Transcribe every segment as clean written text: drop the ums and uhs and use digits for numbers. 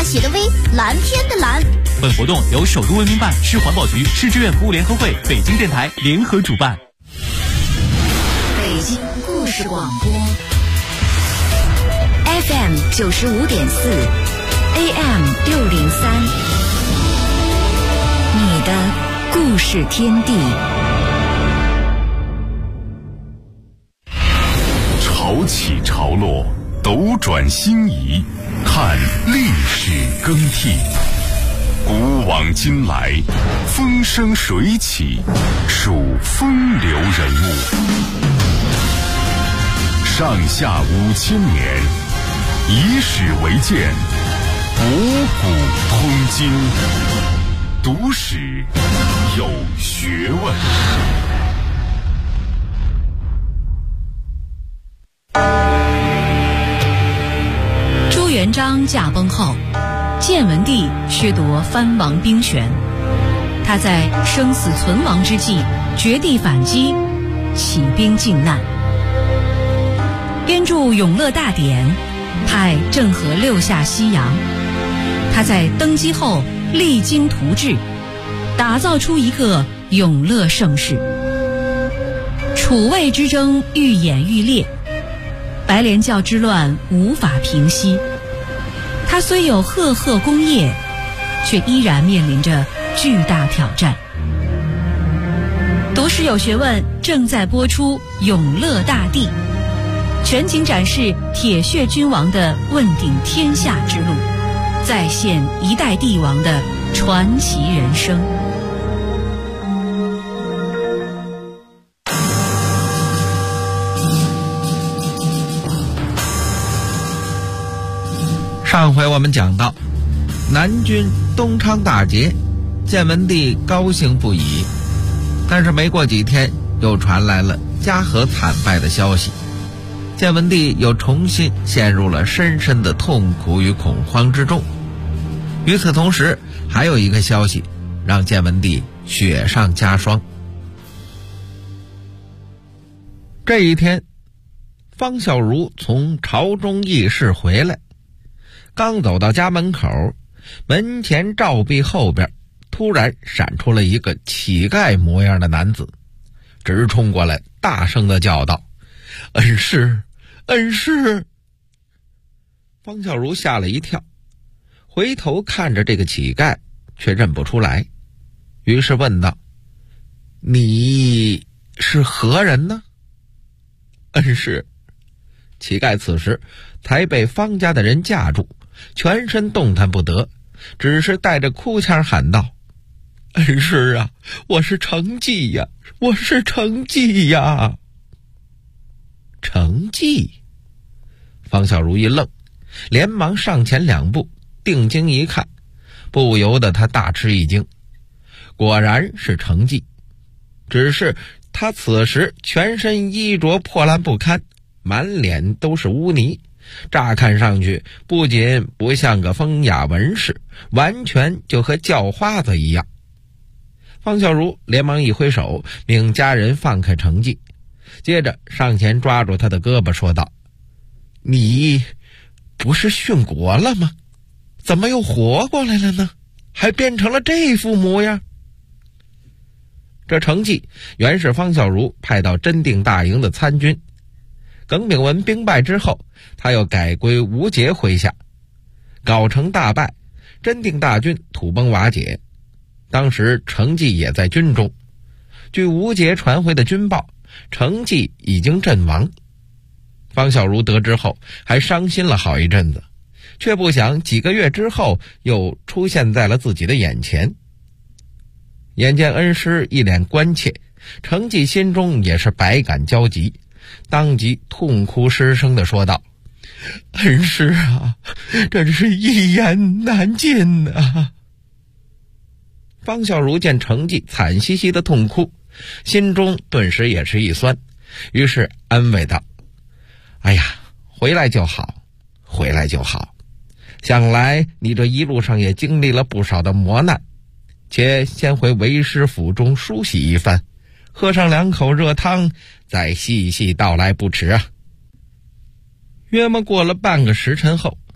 大写的 V， 蓝天的蓝。 本活动由首都文明办、市环保局、市志愿服务联合会、北京电台联合主办。 北京故事广播 FM 95.4 AM 603，你的故事天地。 潮起潮落，斗转星移，看历史更替。古往今来，风生水起，数风流人物。上下5000年，以史为鉴，博古通今。读史有学问。 朱元璋驾崩后，建文帝削夺藩王兵权，他在生死存亡之际绝地反击，起兵靖难，编著《永乐大典》，派郑和6下西洋。他在登基后励精图治，打造出一个永乐盛世。楚魏之争愈演愈烈，白莲教之乱无法平息。他虽有赫赫功业，却依然面临着巨大挑战。读史有学问正在播出《永乐大帝》，全景展示铁血君王的问鼎天下之路，再现一代帝王的传奇人生。 上回我们讲到，南军东昌大捷，建文帝高兴不已，但是没过几天，又传来了嘉禾惨败的消息，建文帝又重新陷入了深深的痛苦与恐慌之中。与此同时，还有一个消息让建文帝雪上加霜。这一天，方孝孺从朝中议事回来，刚走到家门口，门前照壁后边突然闪出了一个乞丐模样的男子，直冲过来，大声地叫道：“恩师，恩师！”方孝孺吓了一跳，回头看着这个乞丐，却认不出来，于是问道：“你是何人呢？”“恩师。”乞丐此时才被方家的人架住，全身动弹不得，只是带着哭腔喊道：“恩师啊，我是程济呀，我是程济呀！”程济？方孝孺一愣，连忙上前2步，定睛一看，不由得他大吃一惊，果然是程济，只是他此时全身衣着破烂不堪，满脸都是污泥，乍看上去不仅不像个风雅文士，完全就和叫花子一样。方孝孺连忙一挥手，命家人放开程济，接着上前抓住他的胳膊说道：“你不是殉国了吗？怎么又活过来了呢？还变成了这副模样？”这程济原是方孝孺派到真定大营的参军，耿炳文兵败之后，他又改归吴杰麾下，镐城大败，真定大军土崩瓦解。当时程济也在军中，据吴杰传回的军报，程济已经阵亡。方孝孺得知后还伤心了好一阵子，却不想几个月之后又出现在了自己的眼前。眼见恩师一脸关切，程济心中也是百感交集，当即痛哭失声地说道：“恩师啊，真是一言难尽啊！”方孝孺见程济惨兮兮的痛哭，心中顿时也是一酸，于是安慰道：“哎呀，回来就好，回来就好。想来你这一路上也经历了不少的磨难，且先回为师府中梳洗一番，喝上2口热汤，再细细道来不迟啊。”约莫过了半个时辰后，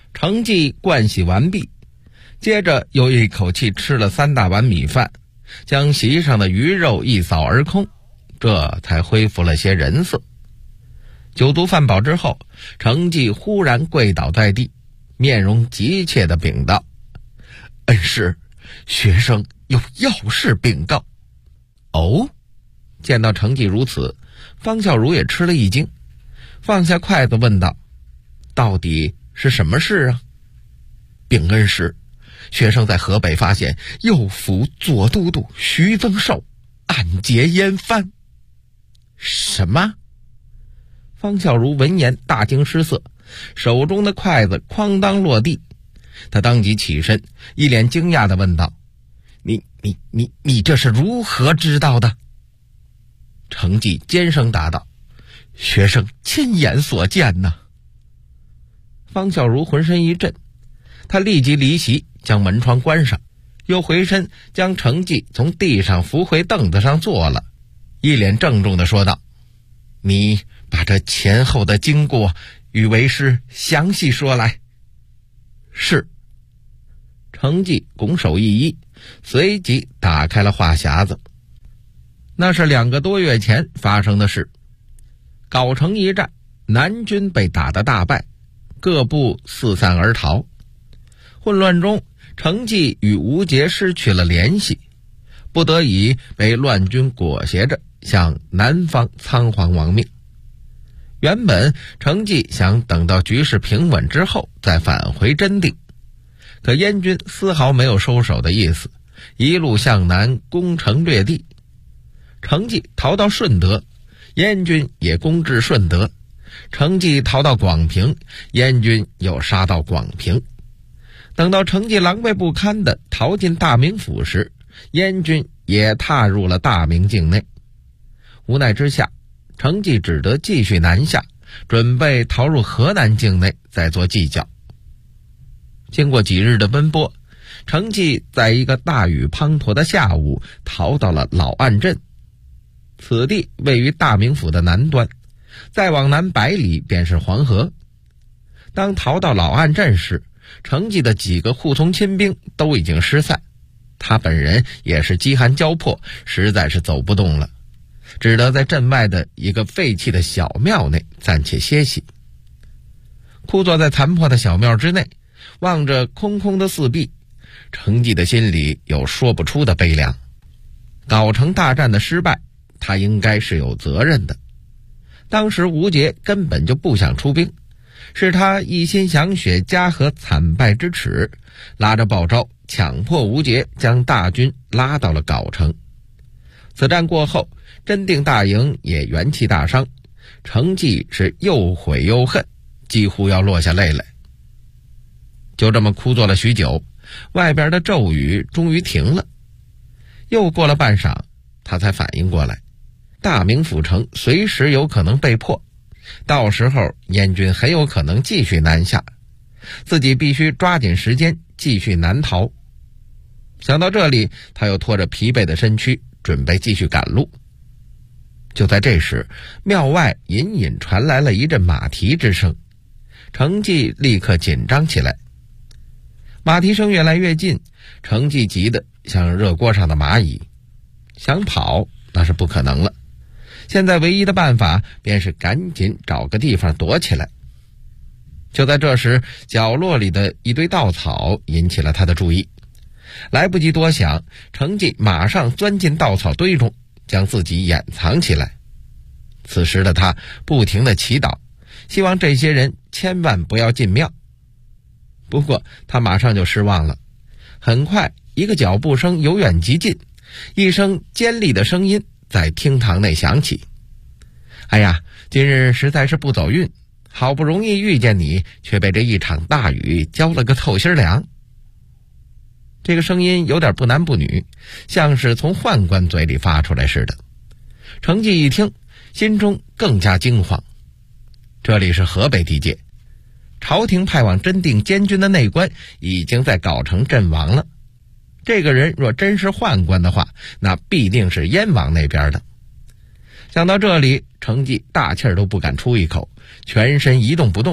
程继盥洗完毕，接着又一口气吃了3大碗米饭，将席上的鱼肉一扫而空，这才恢复了些人色。酒足饭饱之后，程继忽然跪倒在地，面容急切地禀道：“恩师，学生有要事禀告。”哦，见到程继如此，方孝孺也吃了一惊，放下筷子问道：“到底是什么事啊？”“禀恩师，学生在河北发现右府左都督徐增寿暗结燕藩。”“什么？”方孝孺闻言大惊失色，手中的筷子哐当落地。他当即起身，一脸惊讶地问道：“你这是如何知道的？”程继尖声答道：“学生亲眼所见呐。”方孝孺浑身一震，他立即离席，将门窗关上，又回身将程继从地上扶回凳子上坐了，一脸郑重地说道：“你把这前后的经过与为师详细说来。”“是。”程继拱手一揖，随即打开了话匣子。那是2个多月前发生的事。藁城一战，南军被打得大败，各部四散而逃。混乱中，程继与吴杰失去了联系，不得已被乱军裹挟着向南方仓皇亡命。原本程继想等到局势平稳之后再返回真定，可燕军丝毫没有收手的意思，一路向南攻城略地。程继逃到顺德，燕军也攻至顺德；程继逃到广平，燕军又杀到广平。等到程继狼狈不堪地逃进大名府时，燕军也踏入了大名境内。无奈之下，程继只得继续南下，准备逃入河南境内再做计较。经过几日的奔波，程继在一个大雨滂沱的下午逃到了老岸镇。此地位于大名府的南端，再往南100里便是黄河。当逃到老岸镇时，程继的几个护从亲兵都已经失散，他本人也是饥寒交迫，实在是走不动了，只得在镇外的一个废弃的小庙内暂且歇息。枯坐在残破的小庙之内，望着空空的四壁，程继的心里有说不出的悲凉。藁城大战的失败，他应该是有责任的。当时吴杰根本就不想出兵，是他一心想雪嘉禾惨败之耻，拉着鲍昭强迫吴杰将大军拉到了藁城。此战过后，真定大营也元气大伤，程继是又悔又恨，几乎要落下泪来。就这么枯坐了许久，外边的骤雨终于停了。又过了半晌，他才反应过来，大名府城随时有可能被破，到时候燕军很有可能继续南下，自己必须抓紧时间继续南逃。想到这里，他又拖着疲惫的身躯准备继续赶路。就在这时，庙外隐隐传来了一阵马蹄之声，程继立刻紧张起来。马蹄声越来越近，程继急得像热锅上的蚂蚁，想跑那是不可能了。现在唯一的办法便是赶紧找个地方躲起来。就在这时，角落里的一堆稻草引起了他的注意。来不及多想，程继马上钻进稻草堆中，将自己掩藏起来。此时的他不停地祈祷，希望这些人千万不要进庙。不过他马上就失望了，很快一个脚步声由远及近，一声尖利的声音在厅堂内响起：“哎呀，今日实在是不走运，好不容易遇见你，却被这一场大雨浇了个透心凉。”这个声音有点不男不女，像是从宦官嘴里发出来似的。程继一听，心中更加惊慌。这里是河北地界，朝廷派往真定监军的内官已经在藁城阵亡了。这个人若真是宦官的话，那必定是燕王那边的。想到这里，程继大气儿都不敢出一口，全身一动不动，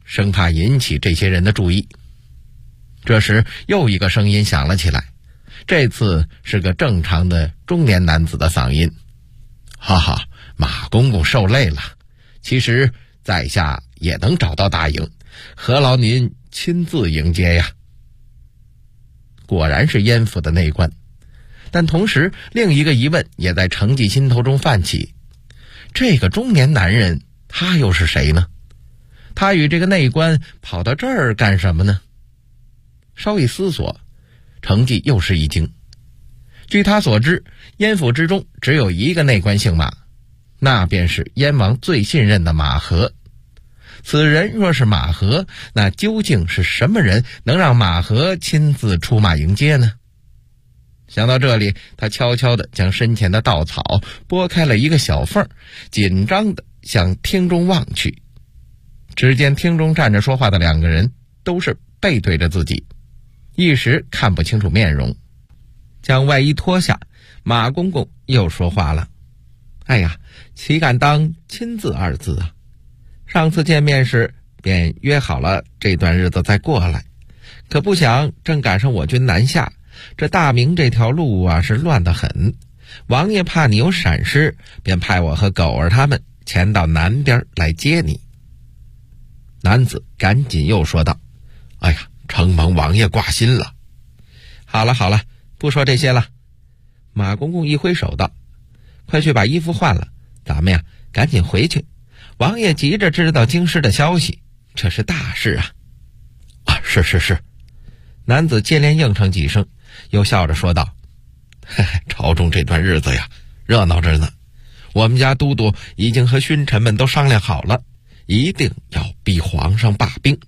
生怕引起这些人的注意。这时又一个声音响了起来，这次是个正常的中年男子的嗓音：哈哈，马公公受累了，其实在下也能找到大营，何劳您亲自迎接呀。果然是燕府的内官，但同时另一个疑问也在程记心头中泛起，这个中年男人他又是谁呢？他与这个内官跑到这儿干什么呢？稍一思索，程记又是一惊。据他所知，燕府之中只有一个内官姓马，那便是燕王最信任的马和。此人若是马和，那究竟是什么人能让马和亲自出马迎接呢？想到这里，他悄悄地将身前的稻草拨开了一个小缝，紧张地向厅中望去。只见厅中站着说话的两个人都是背对着自己，一时看不清楚面容。将外衣脱下，马公公又说话了：哎呀，岂敢当亲自二字啊，上次见面时便约好了这段日子再过来，可不想正赶上我军南下，这大明这条路啊是乱得很，王爷怕你有闪失，便派我和狗儿他们前到南边来接你。男子赶紧又说道：哎呀，承蒙王爷挂心了。好了好了，不说这些了。马公公一挥手道：快去把衣服换了，咱们呀赶紧回去，王爷急着知道京师的消息，这是大事啊。是是是。男子接连应承几声，又笑着说道：嘿嘿，朝中这段日子呀热闹着呢，我们家都督已经和勋臣们都商量好了，一定要逼皇上罢兵。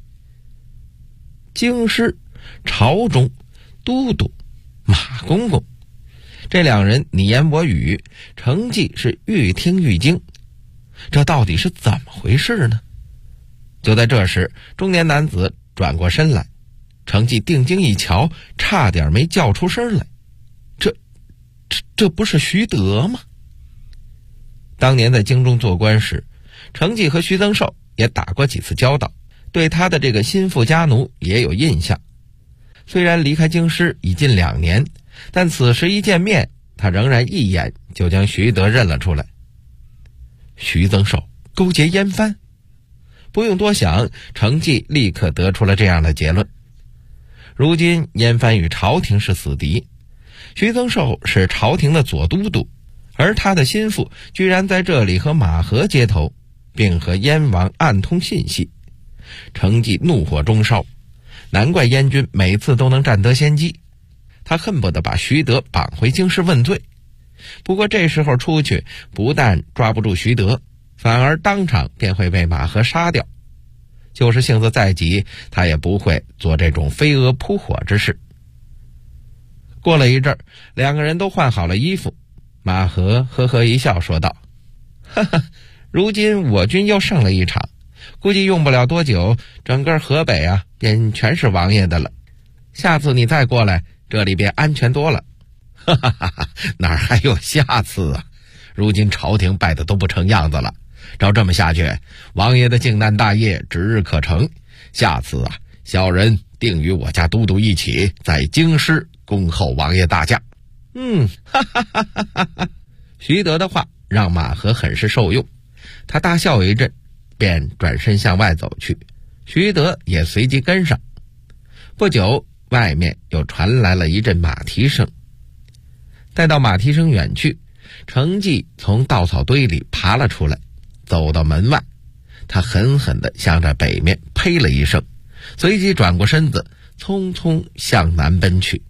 京师、朝中、都督、马公公，这两人你言我语，程记是愈听愈惊，这到底是怎么回事呢？就在这时，中年男子转过身来，程记定睛一瞧，差点没叫出声来。这不是徐德吗？当年在京中做官时，程记和徐增寿也打过几次交道，对他的这个心腹家奴也有印象。虽然离开京师已近2年，但此时一见面，他仍然一眼就将徐德认了出来。徐增寿勾结燕藩？不用多想，程记立刻得出了这样的结论。如今燕藩与朝廷是死敌，徐增寿是朝廷的左都督，而他的心腹居然在这里和马和接头，并和燕王暗通信息。程记怒火中烧，难怪燕军每次都能占得先机，他恨不得把徐德绑回京师问罪。不过这时候出去，不但抓不住徐德，反而当场便会被马和杀掉。就是性子再急，他也不会做这种飞蛾扑火之事。过了一阵，两个人都换好了衣服，马和呵呵一笑说道：哈哈，如今我军又胜了一场，估计用不了多久，整个河北啊便全是王爷的了，下次你再过来，这里便安全多了。哈哈哈哈，哪还有下次啊，如今朝廷败得都不成样子了，照这么下去，王爷的靖难大业指日可成，下次啊小人定与我家都督一起在京师恭候王爷大驾。哈哈哈哈哈！徐德的话让马和很是受用，他大笑一阵，便转身向外走去，徐德也随即跟上。不久，外面又传来了一阵马蹄声。待到马蹄声远去，程记从稻草堆里爬了出来，走到门外，他狠狠地向着北面呸了一声，随即转过身子，匆匆向南奔去。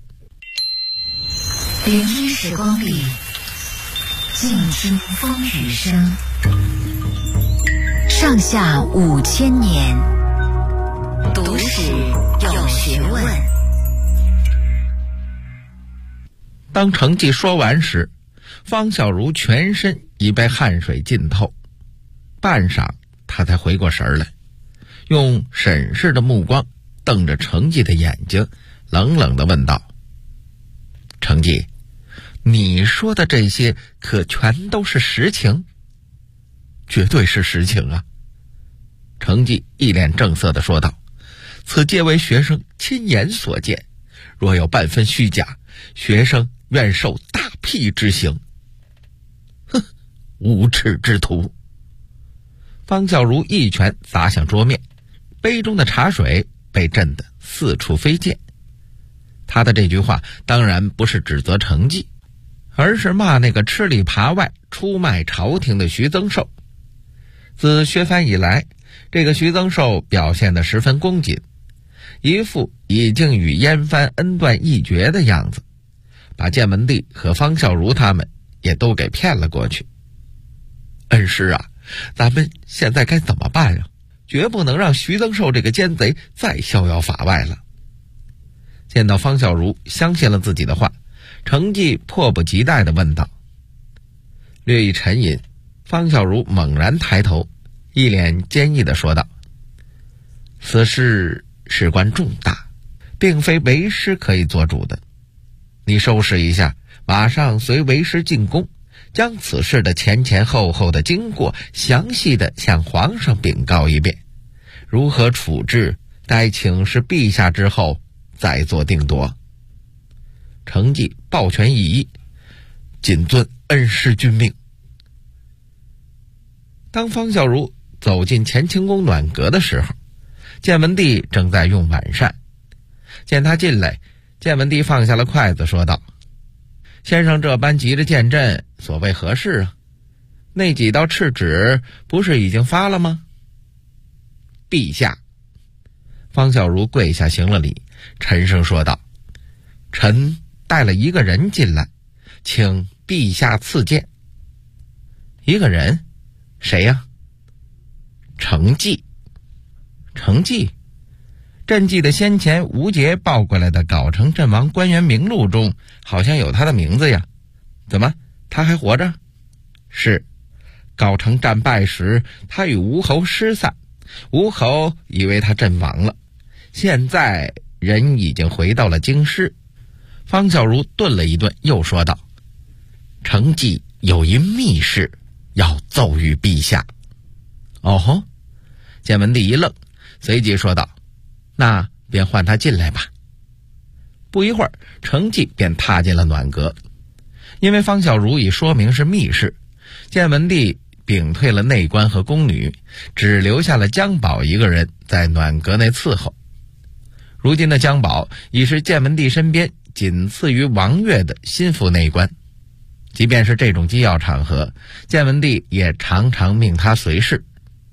聆听时光里，静听风雨声。上下5000年，读史有学问。 当程记说完时，方小如全身已被汗水浸透，半晌他才回过神来，用审视的目光瞪着程记的眼睛，冷冷地问道：程记，你说的这些可全都是实情？绝对是实情啊。 程济一脸正色地说道：“此皆为学生亲眼所见，若有半分虚假，学生愿受大辟之刑。”哼，无耻之徒！方孝孺一拳砸向桌面，杯中的茶水被震得四处飞溅。他的这句话当然不是指责程济，而是骂那个吃里扒外出卖朝廷的徐增寿。自削藩以来，这个徐增寿表现得十分恭谨，一副已经与燕藩恩断义绝的样子，把建文帝和方孝孺他们也都给骗了过去。恩师啊，咱们现在该怎么办啊？绝不能让徐增寿这个奸贼再逍遥法外了。见到方孝孺相信了自己的话，程济迫不及待地问道。略一沉吟，方孝孺猛然抬头，一脸坚毅地说道：“此事事关重大，并非为师可以做主的。你收拾一下，马上随为师进宫，将此事的前前后后的经过详细地向皇上禀告一遍，如何处置，待请示陛下之后再做定夺。”程济抱拳一揖：“谨遵恩师君命。”当方孝孺走进乾清宫暖阁的时候，建文帝正在用晚膳。见他进来，建文帝放下了筷子，说道：“先生这般急着见朕，所谓何事啊？那几道敕旨不是已经发了吗？”陛下。方孝孺跪下行了礼，沉声说道：“臣带了一个人进来，请陛下赐见。”一个人？谁呀？程济。程济？朕记得先前吴杰报过来的藁城阵亡官员名录中好像有他的名字呀，怎么他还活着？是，藁城战败时他与吴侯失散，吴侯以为他阵亡了，现在人已经回到了京师。方孝孺顿了一顿，又说道：“程济有一密事要奏于陛下。”哦吼！建文帝一愣，随即说道：“那便唤他进来吧。”不一会儿，程济便踏进了暖阁。因为方孝孺已说明是密事，建文帝屏退了内官和宫女，只留下了姜宝一个人在暖阁内伺候。如今的姜宝已是建文帝身边仅次于王悦的心腹内官，即便是这种机要场合，建文帝也常常命他随侍。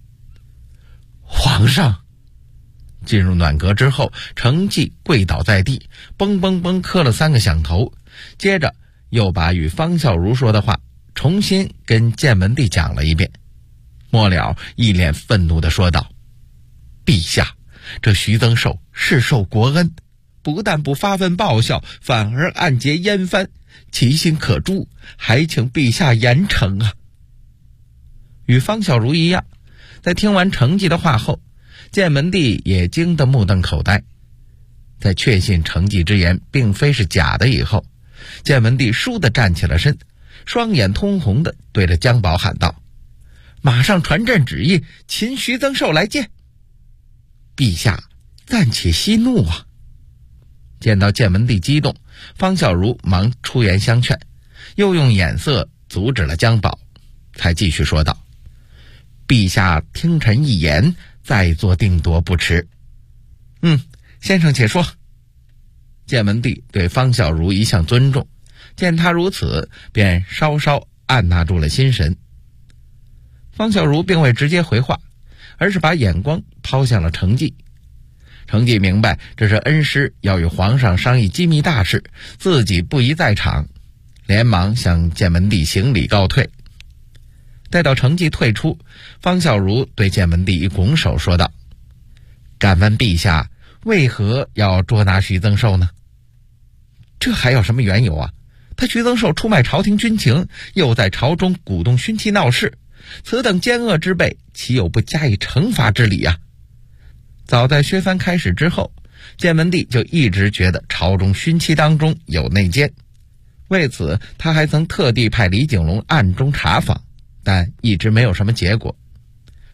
皇上！进入暖阁之后，程济跪倒在地，嘣嘣嘣磕了3个响头，接着又把与方孝孺说的话重新跟建文帝讲了一遍。末了，一脸愤怒地说道：“陛下，这徐增寿是受国恩，不但不发愤报效，反而暗结燕藩，其心可诛，还请陛下严惩啊！”与方孝孺一样，在听完程济的话后，建文帝也惊得目瞪口呆。在确信程济之言并非是假的以后，建文帝倏地站起了身，双眼通红地对着姜宝喊道：“马上传朕旨意，擒徐增寿来见。”陛下暂且息怒啊！见到建文帝激动，方孝孺忙出言相劝，又用眼色阻止了姜宝，才继续说道：“陛下听臣一言，再做定夺不迟。”先生且说。建文帝对方孝孺一向尊重，见他如此，便稍稍按捺住了心神。方孝孺并未直接回话，而是把眼光抛向了程济。程济明白这是恩师要与皇上商议机密大事，自己不宜在场，连忙向建文帝行礼告退。待到程济退出，方孝孺对建文帝一拱手说道：“敢问陛下，为何要捉拿徐增寿呢？”“这还有什么缘由啊？他徐增寿出卖朝廷军情，又在朝中鼓动勋戚闹事，此等奸恶之辈，岂有不加以惩罚之理啊？”早在削藩开始之后，建文帝就一直觉得朝中勋戚当中有内奸，为此他还曾特地派李景龙暗中查访，但一直没有什么结果。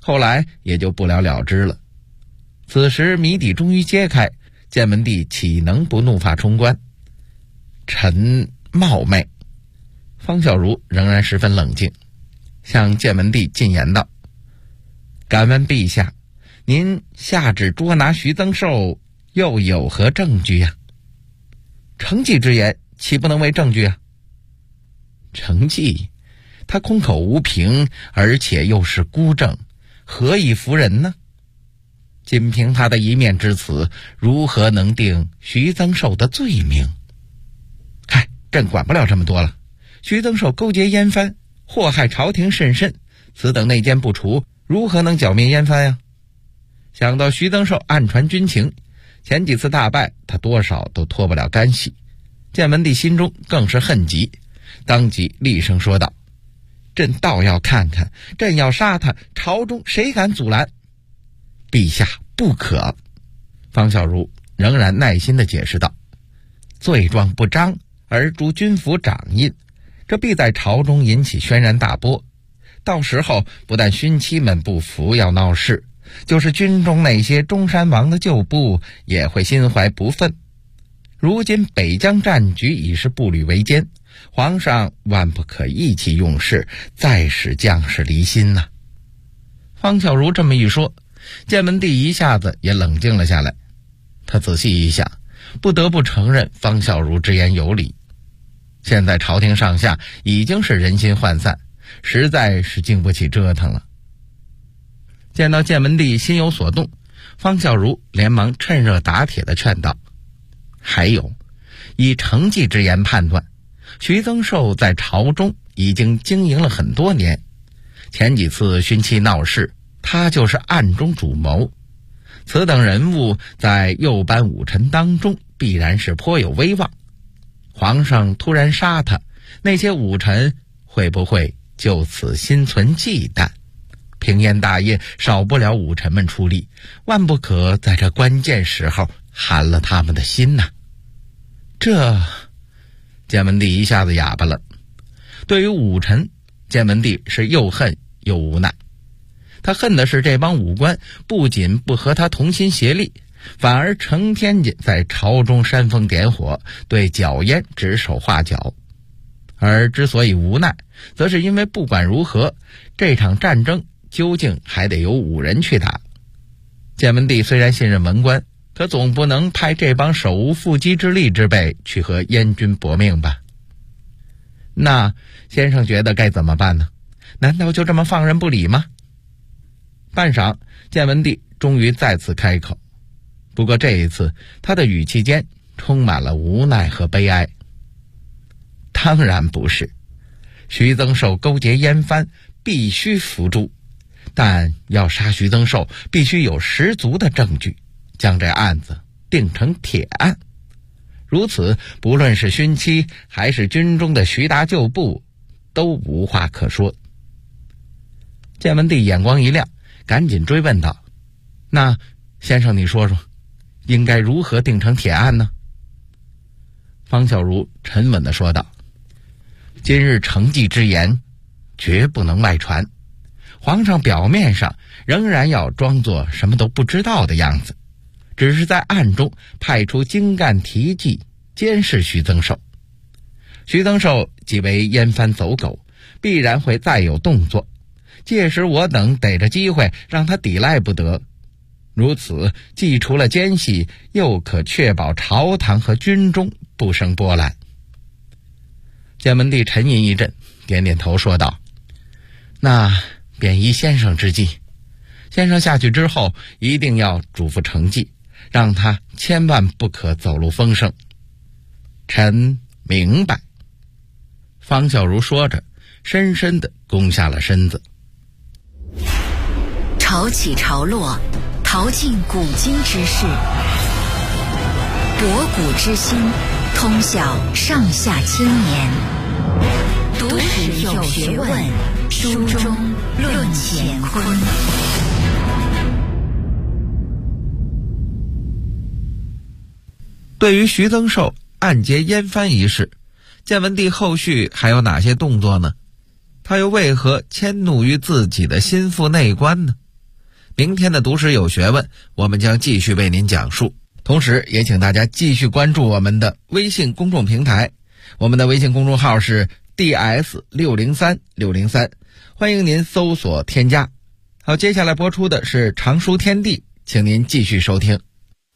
后来也就不了了之了。此时谜底终于揭开，建文帝岂能不怒发冲冠？臣冒昧。方孝孺仍然十分冷静，向建文帝进言道：敢问陛下，您下旨捉拿徐增寿又有何证据呀？承继之言岂不能为证据啊？承继他空口无凭，而且又是孤证，何以服人呢？仅凭他的一面之词，如何能定徐增寿的罪名？嗨，朕管不了这么多了。徐增寿勾结燕藩，祸害朝廷甚深，此等内奸不除，如何能剿灭燕藩呀？想到徐增寿暗传军情，前几次大败他多少都脱不了干系，建文帝心中更是恨极，当即厉声说道：朕倒要看看，朕要杀他，朝中谁敢阻拦？陛下不可。方孝孺仍然耐心地解释道：罪状不彰而逐军府掌印，这必在朝中引起轩然大波，到时候不但勋戚们不服要闹事，就是军中那些中山王的旧部也会心怀不忿。如今北疆战局已是步履维艰，皇上万不可意气用事，再使将士离心呐。方孝孺这么一说，建文帝一下子也冷静了下来。他仔细一想，不得不承认方孝孺之言有理。现在朝廷上下已经是人心涣散，实在是经不起折腾了。见到建文帝心有所动，方孝孺连忙趁热打铁地劝道：还有，以承继之言判断，徐增寿在朝中已经经营了很多年，前几次勋戚闹事，他就是暗中主谋。此等人物在右班武臣当中必然是颇有威望，皇上突然杀他，那些武臣会不会就此心存忌惮？平燕大业少不了武臣们出力，万不可在这关键时候寒了他们的心呐。这建文帝一下子哑巴了。对于武臣，建文帝是又恨又无奈。他恨的是这帮武官不仅不和他同心协力，反而成天在朝中煽风点火，对剿燕指手画脚。而之所以无奈，则是因为不管如何，这场战争究竟还得由武人去打。建文帝虽然信任文官，可总不能派这帮手无缚鸡之力之辈去和燕军搏命吧？那先生觉得该怎么办呢？难道就这么放任不理吗？半晌，建文帝终于再次开口，不过这一次他的语气间充满了无奈和悲哀。当然不是，徐增寿勾结燕藩，必须伏诛，但要杀徐增寿，必须有十足的证据，将这案子定成铁案。如此，不论是勋戚还是军中的徐达旧部，都无话可说。建文帝眼光一亮，赶紧追问道：那先生你说说，应该如何定成铁案呢？方孝孺沉稳地说道：今日承继之言绝不能外传，皇上表面上仍然要装作什么都不知道的样子，只是在暗中派出精干提骑监视徐增寿。徐增寿即为燕藩走狗，必然会再有动作，届时我等逮着机会让他抵赖不得。如此既除了奸细，又可确保朝堂和军中不生波澜。建文帝沉吟一阵，点点头说道：那便依先生之计，先生下去之后一定要嘱咐承继，让他千万不可走漏风声。臣明白。方孝孺说着，深深地躬下了身子。 潮起潮落，淘尽古今之事，博古之今，通晓上下千年。读史有学问，书中论乾坤。 对于徐增寿暗结燕藩一事，建文帝后续还有哪些动作呢？他又为何迁怒于自己的心腹内官呢？ 明天的读史有学问，我们将继续为您讲述。同时也请大家继续关注我们的微信公众平台，我们的微信公众号是 DS603603，欢迎您搜索添加。好，接下来播出的是常书天地，请您继续收听。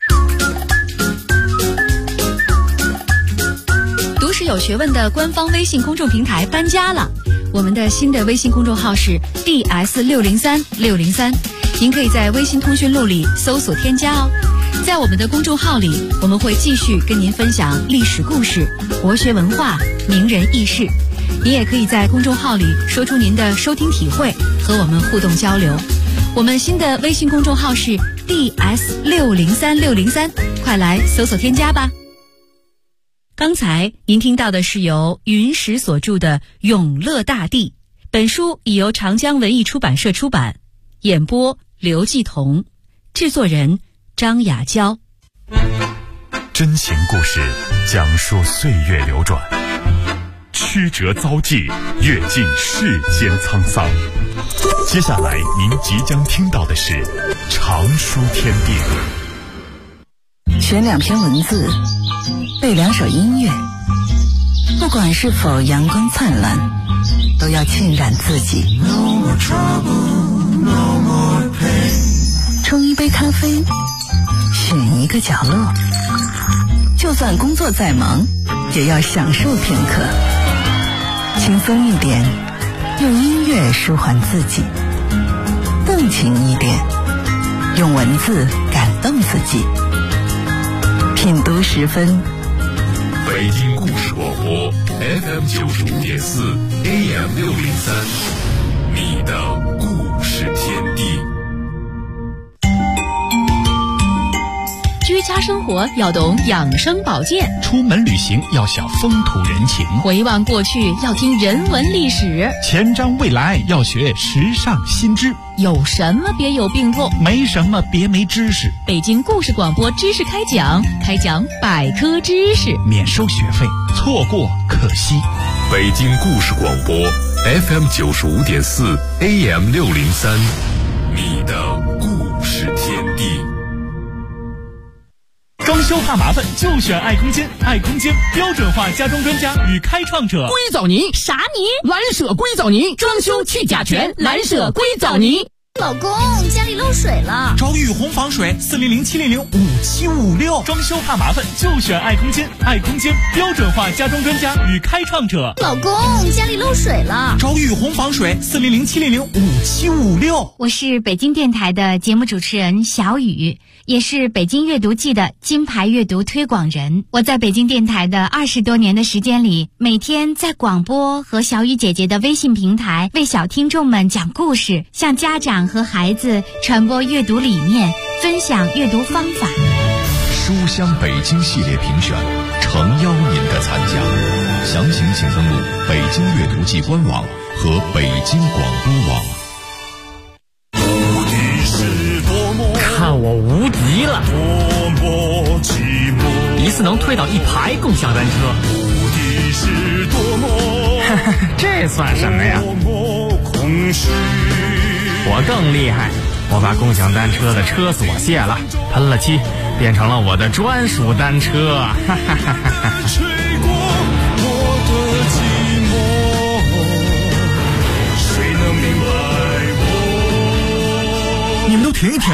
读史有学问的官方微信公众平台搬家了，我们的新的微信公众号是 DS603603，您可以在微信通讯录里搜索添加哦。在我们的公众号里，我们会继续跟您分享历史故事、国学文化、名人轶事。您也可以在公众号里说出您的收听体会，和我们互动交流。我们新的微信公众号是 DS603603，快来搜索添加吧。刚才您听到的是由云石所著的《永乐大帝》，本书已由长江文艺出版社出版，演播刘继彤，制作人张雅娇。 真情故事讲述岁月流转，曲折遭际，阅尽世间沧桑。接下来您即将听到的是常书天地。 选2篇文字，背2首音乐，不管是否阳光灿烂，都要浸染自己。冲一杯咖啡，选一个角落，就算工作再忙，也要享受片刻。轻松一点，用音乐舒缓自己；动情一点，用文字感动自己。品读10分， 北京故事广播 FM95.4 AM603，你的故事天地。 居家生活要懂养生保健， 出门旅行要晓风土人情， 回望过去要听人文历史， 前瞻未来要学时尚新知。 有什么别有病痛， 没什么别没知识。 北京故事广播知识开讲，开讲百科知识， 免收学费，错过可惜。 北京故事广播 FM95.4 AM603，你的故事天地。 装修怕麻烦就选爱空间，爱空间标准化家装专家与开创者。 硅藻泥啥泥？ 蓝舍硅藻泥，装修去甲醛，蓝舍硅藻泥。 老公，家里漏水了， 找雨虹防水400-700-5756。装修怕麻烦就选爱空间，爱空间标准化家装专家与开创者。 老公，家里漏水了， 找雨虹防水400-700-5756。 我是北京电台的节目主持人小雨，也是北京阅读季的金牌阅读推广人。我在北京电台的20多年的时间里，每天在广播和小雨姐姐的微信平台为小听众们讲故事，向家长和孩子传播阅读理念，分享阅读方法。 书香北京系列评选诚邀您的参加，详情请登录北京阅读季官网和北京广播网。 看我无敌了！一次能推倒1排共享单车，这算什么呀？我更厉害，我把共享单车的车锁卸了，喷了漆，变成了我的专属单车。哈哈哈哈！ 你们都停一停。